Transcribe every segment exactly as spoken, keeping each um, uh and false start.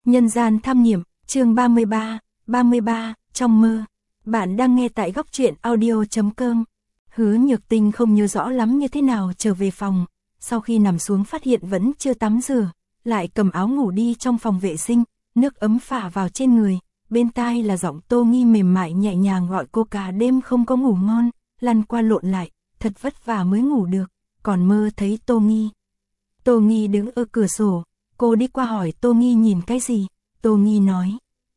Nhân gian tham nghiệm, chương ba mươi ba, ba mươi ba, trong mơ. Bạn đang nghe tại góc truyện audio chấm com. Hứa Nhược Tinh không nhớ rõ lắm như thế nào trở về phòng, sau khi nằm xuống phát hiện vẫn chưa tắm rửa, lại cầm áo ngủ đi trong phòng vệ sinh, nước ấm phả vào trên người, bên tai là giọng Tô Nghi mềm mại nhẹ nhàng gọi cô cả đêm không có ngủ ngon, lăn qua lộn lại, thật vất vả mới ngủ được, còn mơ thấy Tô Nghi. Tô Nghi đứng ở cửa sổ, cô đi qua hỏi Tô Nghi nhìn cái gì, Tô Nghi nói.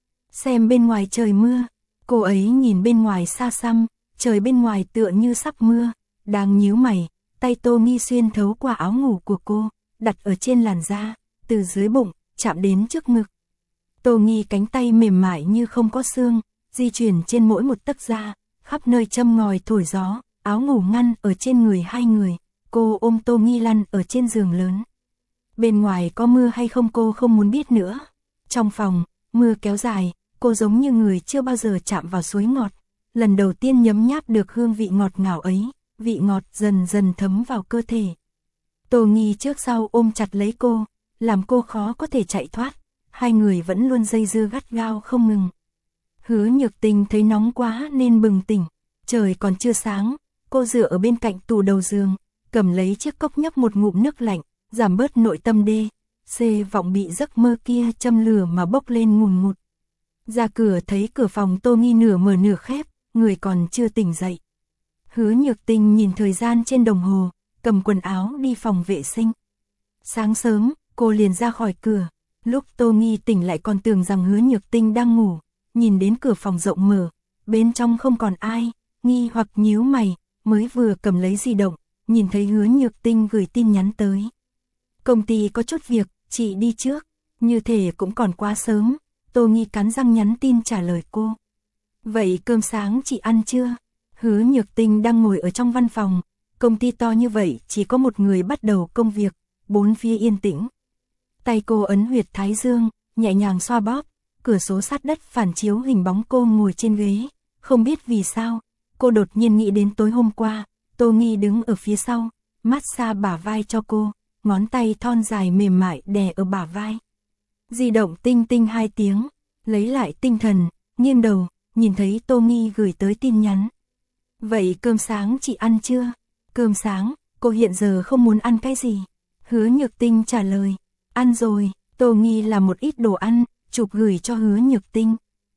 Xem bên ngoài trời mưa, cô ấy nhìn bên ngoài xa xăm, trời bên ngoài tựa như sắp mưa, đang nhíu mày, tay Tô Nghi xuyên thấu qua áo ngủ của cô, đặt ở trên làn da, từ dưới bụng, chạm đến trước ngực. Tô Nghi cánh tay mềm mại như không có xương, di chuyển trên mỗi một tấc da, khắp nơi châm ngòi thổi gió, áo ngủ ngăn ở trên người hai người, cô ôm Tô Nghi lăn ở trên giường lớn. Bên ngoài có mưa hay không cô không muốn biết nữa. Trong phòng, mưa kéo dài, cô giống như người chưa bao giờ chạm vào suối ngọt. Lần đầu tiên nhấm nháp được hương vị ngọt ngào ấy, vị ngọt dần dần thấm vào cơ thể. Tô Nghi trước sau ôm chặt lấy cô, làm cô khó có thể chạy thoát. Hai người vẫn luôn dây dưa gắt gao không ngừng. Hứa Nhược Tinh thấy nóng quá nên bừng tỉnh. Trời còn chưa sáng, cô dựa ở bên cạnh tủ đầu giường, cầm lấy chiếc cốc nhấp một ngụm nước lạnh, giảm bớt nội tâm đê, xê vọng bị giấc mơ kia châm lửa mà bốc lên ngùn ngụt. Ra cửa thấy cửa phòng Tô Nghi nửa mở nửa khép, người còn chưa tỉnh dậy. Hứa Nhược Tinh nhìn thời gian trên đồng hồ, cầm quần áo đi phòng vệ sinh. Sáng sớm, cô liền ra khỏi cửa, lúc Tô Nghi tỉnh lại còn tưởng rằng Hứa Nhược Tinh đang ngủ, nhìn đến cửa phòng rộng mở, bên trong không còn ai, nghi hoặc nhíu mày, mới vừa cầm lấy di động, nhìn thấy Hứa Nhược Tinh gửi tin nhắn tới. Công ty có chút việc, chị đi trước, như thể cũng còn quá sớm, Tô Nghi cắn răng nhắn tin trả lời cô. Vậy cơm sáng chị ăn chưa? Hứa Nhược Tinh đang ngồi ở trong văn phòng, công ty to như vậy chỉ có một người bắt đầu công việc, bốn phía yên tĩnh. Tay cô ấn huyệt thái dương, nhẹ nhàng xoa bóp, cửa sổ sát đất phản chiếu hình bóng cô ngồi trên ghế, không biết vì sao, cô đột nhiên nghĩ đến tối hôm qua, Tô Nghi đứng ở phía sau, massage bả vai cho cô. Ngón tay thon dài mềm mại đè ở bả vai. Di động tinh tinh hai tiếng, lấy lại tinh thần, nghiêng đầu, nhìn thấy Tô Nghi gửi tới tin nhắn. Vậy cơm sáng chị ăn chưa? Cơm sáng, cô hiện giờ không muốn ăn cái gì? Hứa Nhược Tinh trả lời, ăn rồi, Tô Nghi làm một ít đồ ăn, chụp gửi cho Hứa Nhược Tinh.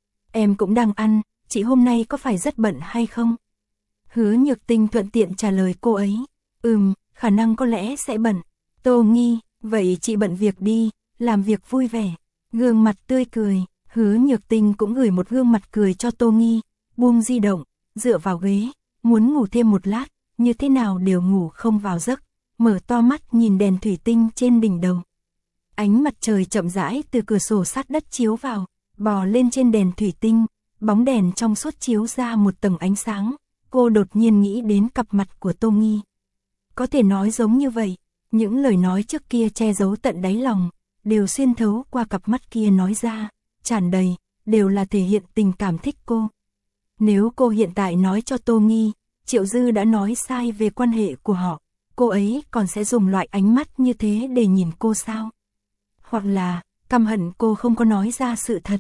Em cũng đang ăn, chị hôm nay có phải rất bận hay không? Hứa Nhược Tinh thuận tiện trả lời cô ấy, ừm, khả năng có lẽ sẽ bận. Tô Nghi, vậy chị bận việc đi, làm việc vui vẻ, gương mặt tươi cười, Hứa Nhược Tinh cũng gửi một gương mặt cười cho Tô Nghi, buông di động, dựa vào ghế, muốn ngủ thêm một lát, như thế nào đều ngủ không vào giấc, mở to mắt nhìn đèn thủy tinh trên đỉnh đầu. Ánh mặt trời chậm rãi từ cửa sổ sát đất chiếu vào, bò lên trên đèn thủy tinh, bóng đèn trong suốt chiếu ra một tầng ánh sáng, cô đột nhiên nghĩ đến cặp mặt của Tô Nghi. Có thể nói giống như vậy. Những lời nói trước kia che giấu tận đáy lòng, đều xuyên thấu qua cặp mắt kia nói ra, tràn đầy, đều là thể hiện tình cảm thích cô. Nếu cô hiện tại nói cho Tô Nghi, Triệu Dư đã nói sai về quan hệ của họ, cô ấy còn sẽ dùng loại ánh mắt như thế để nhìn cô sao? Hoặc là, căm hận cô không có nói ra sự thật.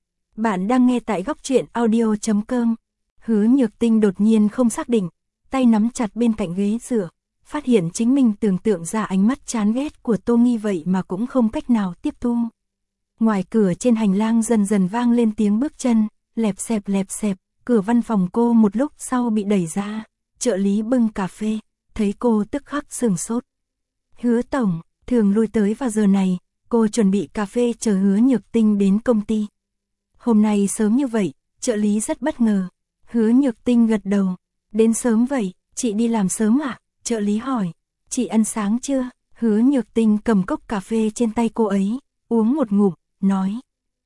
Bạn đang nghe tại góc truyện audio chấm com. Hứa Nhược Tinh đột nhiên không xác định, tay nắm chặt bên cạnh ghế dựa. Phát hiện chính mình tưởng tượng ra ánh mắt chán ghét của Tô Nghi vậy mà cũng không cách nào tiếp thu. Ngoài cửa trên hành lang dần dần vang lên tiếng bước chân, lẹp xẹp lẹp xẹp, cửa văn phòng cô một lúc sau bị đẩy ra, trợ lý bưng cà phê, thấy cô tức khắc sửng sốt. Hứa tổng, thường lui tới vào giờ này, cô chuẩn bị cà phê chờ Hứa Nhược Tinh đến công ty. Hôm nay sớm như vậy, trợ lý rất bất ngờ. Hứa Nhược Tinh gật đầu, đến sớm vậy, chị đi làm sớm ạ? À? Trợ lý hỏi, chị ăn sáng chưa? Hứa Nhược Tinh cầm cốc cà phê trên tay cô ấy, uống một ngụm, nói.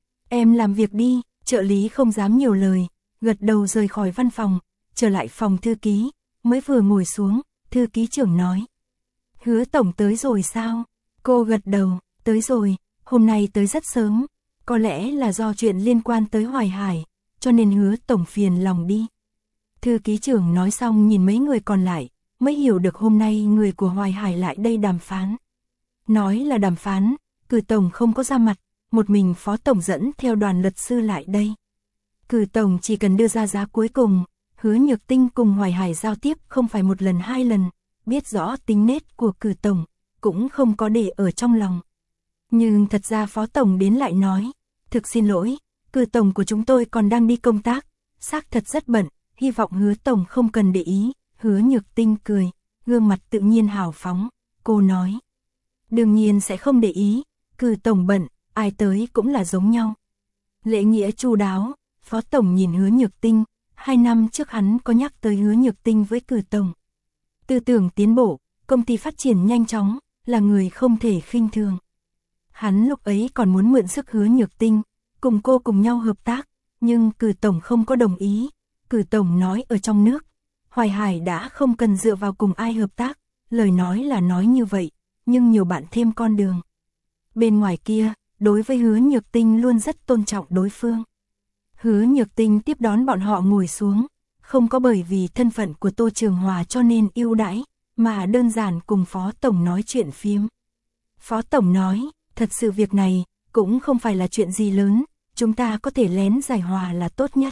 Em làm việc đi, trợ lý không dám nhiều lời, gật đầu rời khỏi văn phòng, trở lại phòng thư ký, mới vừa ngồi xuống, thư ký trưởng nói. Hứa tổng tới rồi sao? Cô gật đầu, tới rồi, hôm nay tới rất sớm, có lẽ là do chuyện liên quan tới Hoài Hải, cho nên Hứa tổng phiền lòng đi. Thư ký trưởng nói xong nhìn mấy người còn lại, mới hiểu được hôm nay người của Hoài Hải lại đây đàm phán. Nói là đàm phán, cử tổng không có ra mặt, một mình Phó Tổng dẫn theo đoàn luật sư lại đây. Cử Tổng chỉ cần đưa ra giá cuối cùng, Hứa Nhược Tinh cùng Hoài Hải giao tiếp không phải một lần hai lần, biết rõ tính nết của Cử Tổng, cũng không có để ở trong lòng. Nhưng thật ra Phó Tổng đến lại nói, thực xin lỗi, Cử Tổng của chúng tôi còn đang đi công tác, xác thật rất bận, hy vọng Hứa Tổng không cần để ý. Hứa Nhược Tinh cười, gương mặt tự nhiên hào phóng, cô nói. Đương nhiên sẽ không để ý, Cử Tổng bận, ai tới cũng là giống nhau. Lễ nghĩa chu đáo, Phó Tổng nhìn Hứa Nhược Tinh, hai năm trước hắn có nhắc tới Hứa Nhược Tinh với Cử Tổng. Tư tưởng tiến bộ, công ty phát triển nhanh chóng, là người không thể khinh thường. Hắn lúc ấy còn muốn mượn sức Hứa Nhược Tinh, cùng cô cùng nhau hợp tác, nhưng Cử Tổng không có đồng ý. Cử Tổng nói ở trong nước, Hoài Hải đã không cần dựa vào cùng ai hợp tác, lời nói là nói như vậy, nhưng nhiều bạn thêm con đường. Bên ngoài kia, đối với Hứa Nhược Tinh luôn rất tôn trọng đối phương. Hứa Nhược Tinh tiếp đón bọn họ ngồi xuống, không có bởi vì thân phận của Tô Trường Hòa cho nên ưu đãi, mà đơn giản cùng Phó Tổng nói chuyện phiếm. Phó Tổng nói, thật sự việc này, cũng không phải là chuyện gì lớn, chúng ta có thể lén giải hòa là tốt nhất.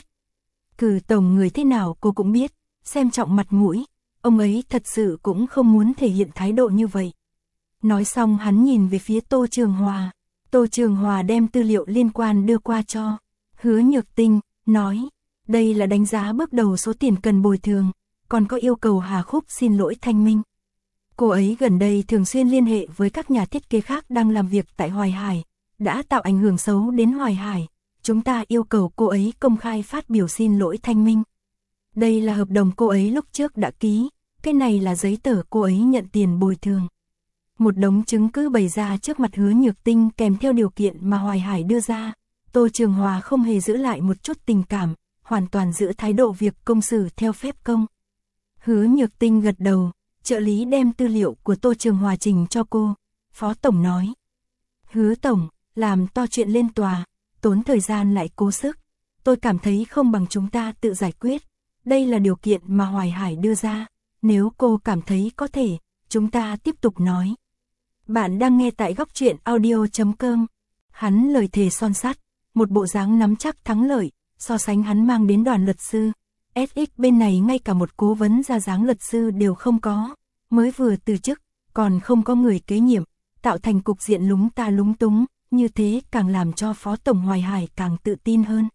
Cử Tổng người thế nào cô cũng biết, xem trọng mặt mũi, ông ấy thật sự cũng không muốn thể hiện thái độ như vậy. Nói xong hắn nhìn về phía Tô Trường Hòa, Tô Trường Hòa đem tư liệu liên quan đưa qua cho Hứa Nhược Tinh, nói, đây là đánh giá bước đầu số tiền cần bồi thường, còn có yêu cầu Hà Khúc xin lỗi thanh minh. Cô ấy gần đây thường xuyên liên hệ với các nhà thiết kế khác đang làm việc tại Hoài Hải, đã tạo ảnh hưởng xấu đến Hoài Hải, chúng ta yêu cầu cô ấy công khai phát biểu xin lỗi thanh minh. Đây là hợp đồng cô ấy lúc trước đã ký, cái này là giấy tờ cô ấy nhận tiền bồi thường. Một đống chứng cứ bày ra trước mặt Hứa Nhược Tinh kèm theo điều kiện mà Hoài Hải đưa ra, Tô Trường Hòa không hề giữ lại một chút tình cảm, hoàn toàn giữ thái độ việc công xử theo phép công. Hứa Nhược Tinh gật đầu, trợ lý đem tư liệu của Tô Trường Hòa trình cho cô, Phó Tổng nói. Hứa Tổng, làm to chuyện lên tòa, tốn thời gian lại cố sức, tôi cảm thấy không bằng chúng ta tự giải quyết, đây là điều kiện mà Hoài Hải đưa ra, nếu cô cảm thấy có thể, chúng ta tiếp tục nói. Bạn đang nghe tại góc truyện audio chấm com. Hắn lời thề son sắt, một bộ dáng nắm chắc thắng lợi, so sánh hắn mang đến đoàn luật sư. ét ích bên này ngay cả một cố vấn ra dáng luật sư đều không có, mới vừa từ chức, còn không có người kế nhiệm, tạo thành cục diện lúng ta lúng túng, như thế càng làm cho Phó Tổng Hoài Hải càng tự tin hơn.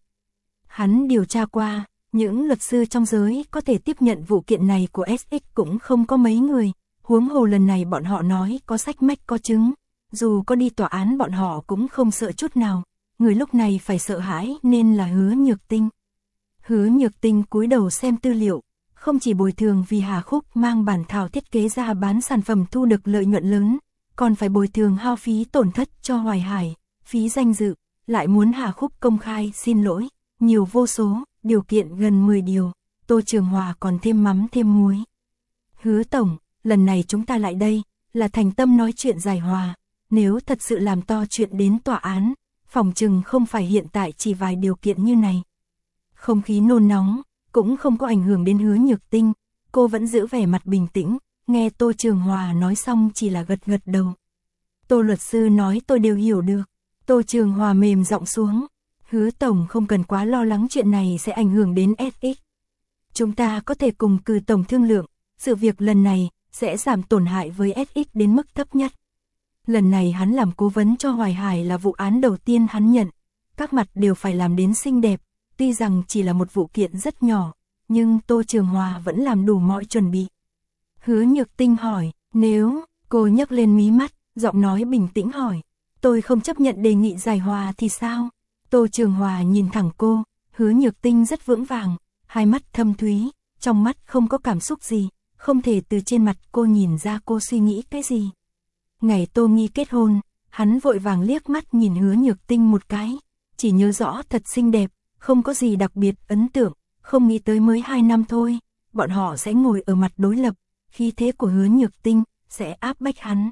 Hắn điều tra qua, những luật sư trong giới có thể tiếp nhận vụ kiện này của ét ích cũng không có mấy người. Huống hồ lần này bọn họ nói có sách mách có chứng, dù có đi tòa án bọn họ cũng không sợ chút nào, người lúc này phải sợ hãi nên là Hứa Nhược Tinh. Hứa Nhược Tinh cúi đầu xem tư liệu, không chỉ bồi thường vì Hà Khúc mang bản thảo thiết kế ra bán sản phẩm thu được lợi nhuận lớn, còn phải bồi thường hao phí tổn thất cho Hoài Hải, phí danh dự, lại muốn Hà Khúc công khai xin lỗi, nhiều vô số, điều kiện gần mười điều, Tô Trường Hòa còn thêm mắm thêm muối. Hứa Tổng, lần này chúng ta lại đây, là thành tâm nói chuyện giải hòa, nếu thật sự làm to chuyện đến tòa án, phòng chừng không phải hiện tại chỉ vài điều kiện như này. Không khí nôn nóng, cũng không có ảnh hưởng đến Hứa Nhược Tinh, cô vẫn giữ vẻ mặt bình tĩnh, nghe Tô Trường Hòa nói xong chỉ là gật gật đầu. Tô luật sư nói tôi đều hiểu được, Tô Trường Hòa mềm giọng xuống, Hứa Tổng không cần quá lo lắng chuyện này sẽ ảnh hưởng đến ét ích. Chúng ta có thể cùng Cử Tổng thương lượng, sự việc lần này sẽ giảm tổn hại với ét ích đến mức thấp nhất. Lần này hắn làm cố vấn cho Hoài Hải là vụ án đầu tiên hắn nhận, các mặt đều phải làm đến xinh đẹp, tuy rằng chỉ là một vụ kiện rất nhỏ, nhưng Tô Trường Hòa vẫn làm đủ mọi chuẩn bị. Hứa Nhược Tinh hỏi, nếu, cô nhấc lên mí mắt, giọng nói bình tĩnh hỏi, tôi không chấp nhận đề nghị giải hòa thì sao? Tô Trường Hòa nhìn thẳng cô, Hứa Nhược Tinh rất vững vàng, hai mắt thâm thúy, trong mắt không có cảm xúc gì, không thể từ trên mặt cô nhìn ra cô suy nghĩ cái gì. Ngày Tô Nghi kết hôn, hắn vội vàng liếc mắt nhìn Hứa Nhược Tinh một cái, chỉ nhớ rõ thật xinh đẹp, không có gì đặc biệt ấn tượng, không nghĩ tới mới hai năm thôi, bọn họ sẽ ngồi ở mặt đối lập, khí thế của Hứa Nhược Tinh sẽ áp bách hắn.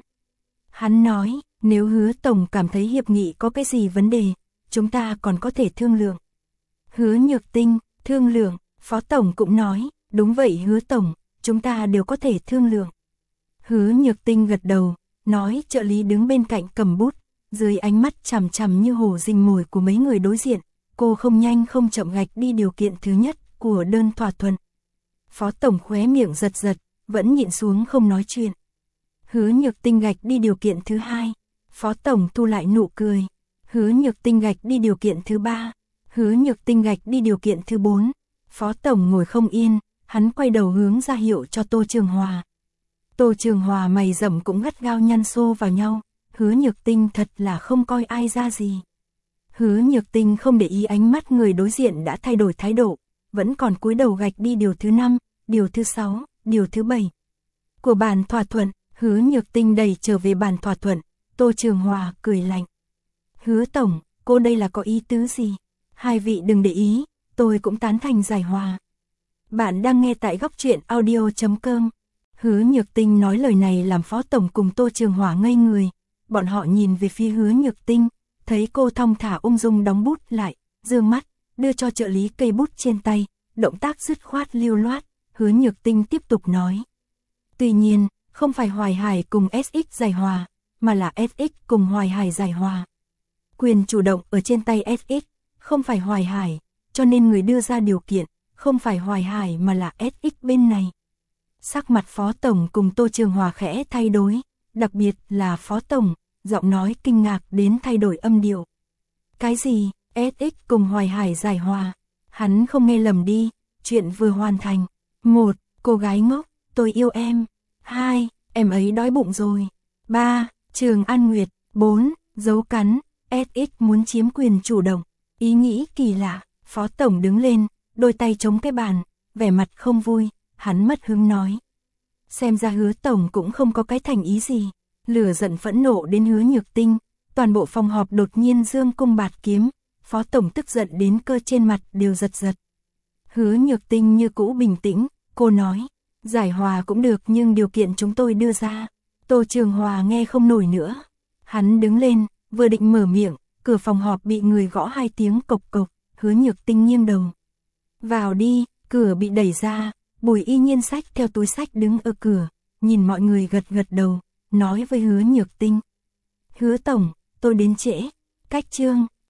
Hắn nói, nếu Hứa Tổng cảm thấy hiệp nghị có cái gì vấn đề, chúng ta còn có thể thương lượng. Hứa Nhược Tinh, thương lượng, Phó Tổng cũng nói, đúng vậy Hứa Tổng, chúng ta đều có thể thương lượng. Hứa Nhược Tinh gật đầu, nói trợ lý đứng bên cạnh cầm bút, Dưới ánh mắt chằm chằm như hổ rình mồi của mấy người đối diện, cô không nhanh không chậm gạch đi điều kiện thứ nhất của đơn thỏa thuận. Phó tổng khóe miệng giật giật, vẫn nhịn xuống không nói chuyện. Hứa Nhược Tinh gạch đi điều kiện thứ hai. Phó tổng thu lại nụ cười. Hứa Nhược Tinh gạch đi điều kiện thứ ba. Hứa Nhược Tinh gạch đi điều kiện thứ bốn. Phó tổng ngồi không yên, hắn quay đầu hướng ra hiệu cho Tô Trường Hòa. Tô Trường Hòa mày rậm cũng gắt gao nhăn xô vào nhau. Hứa Nhược Tinh thật là không coi ai ra gì. Hứa Nhược Tinh không để ý ánh mắt người đối diện đã thay đổi thái độ, vẫn còn cúi đầu gạch đi điều thứ năm, điều thứ sáu, điều thứ bảy của bản thỏa thuận. Hứa Nhược Tinh đẩy trở về bản thỏa thuận. Tô Trường Hòa cười lạnh. Hứa tổng, cô đây là có ý tứ gì? Hai vị đừng để ý, tôi cũng tán thành giải hòa. Bạn đang nghe tại góc truyện audio chấm com. Hứa Nhược Tinh nói lời này làm Phó tổng cùng Tô Trường Hòa ngây người. Bọn họ nhìn về phía Hứa Nhược Tinh, thấy cô thong thả ung dung đóng bút lại, dương mắt, đưa cho trợ lý cây bút trên tay, động tác dứt khoát lưu loát. Hứa Nhược Tinh tiếp tục nói. Tuy nhiên, không phải Hoài Hải cùng ét ích giải hòa, mà là ét ích cùng Hoài Hải giải hòa. Quyền chủ động ở trên tay ét ích, không phải Hoài Hải, cho nên người đưa ra điều kiện, không phải Hoài Hải mà là ét ích bên này. Sắc mặt Phó tổng cùng Tô Trường Hòa khẽ thay đổi, đặc biệt là Phó tổng, giọng nói kinh ngạc đến thay đổi âm điệu. Cái gì, ét ích cùng Hoài Hải giải hòa? Hắn không nghe lầm đi, chuyện vừa hoàn thành. Một, cô gái ngốc, tôi yêu em. Hai, em ấy đói bụng rồi. Ba, Trường An Nguyệt. Bốn, dấu cắn, ét ích muốn chiếm quyền chủ động. Ý nghĩ kỳ lạ. Phó tổng đứng lên, đôi tay chống cái bàn, vẻ mặt không vui, hắn mất hứng nói. Xem ra Hứa tổng cũng không có cái thành ý gì. Lửa giận phẫn nộ đến Hứa Nhược Tinh, toàn bộ phòng họp đột nhiên dương cung bạt kiếm, Phó tổng tức giận đến cơ trên mặt đều giật giật. Hứa Nhược Tinh như cũ bình tĩnh, cô nói, giải hòa cũng được nhưng điều kiện chúng tôi đưa ra. Tô Trường Hòa nghe không nổi nữa. Hắn đứng lên, vừa định mở miệng, cửa phòng họp bị người gõ hai tiếng cộc cộc. Hứa Nhược Tinh nghiêng đầu. Vào đi, cửa bị đẩy ra, Bùi Y Nhiên xách theo túi sách đứng ở cửa, nhìn mọi người gật gật đầu, nói với Hứa Nhược Tinh. Hứa tổng, tôi đến trễ, cách chương,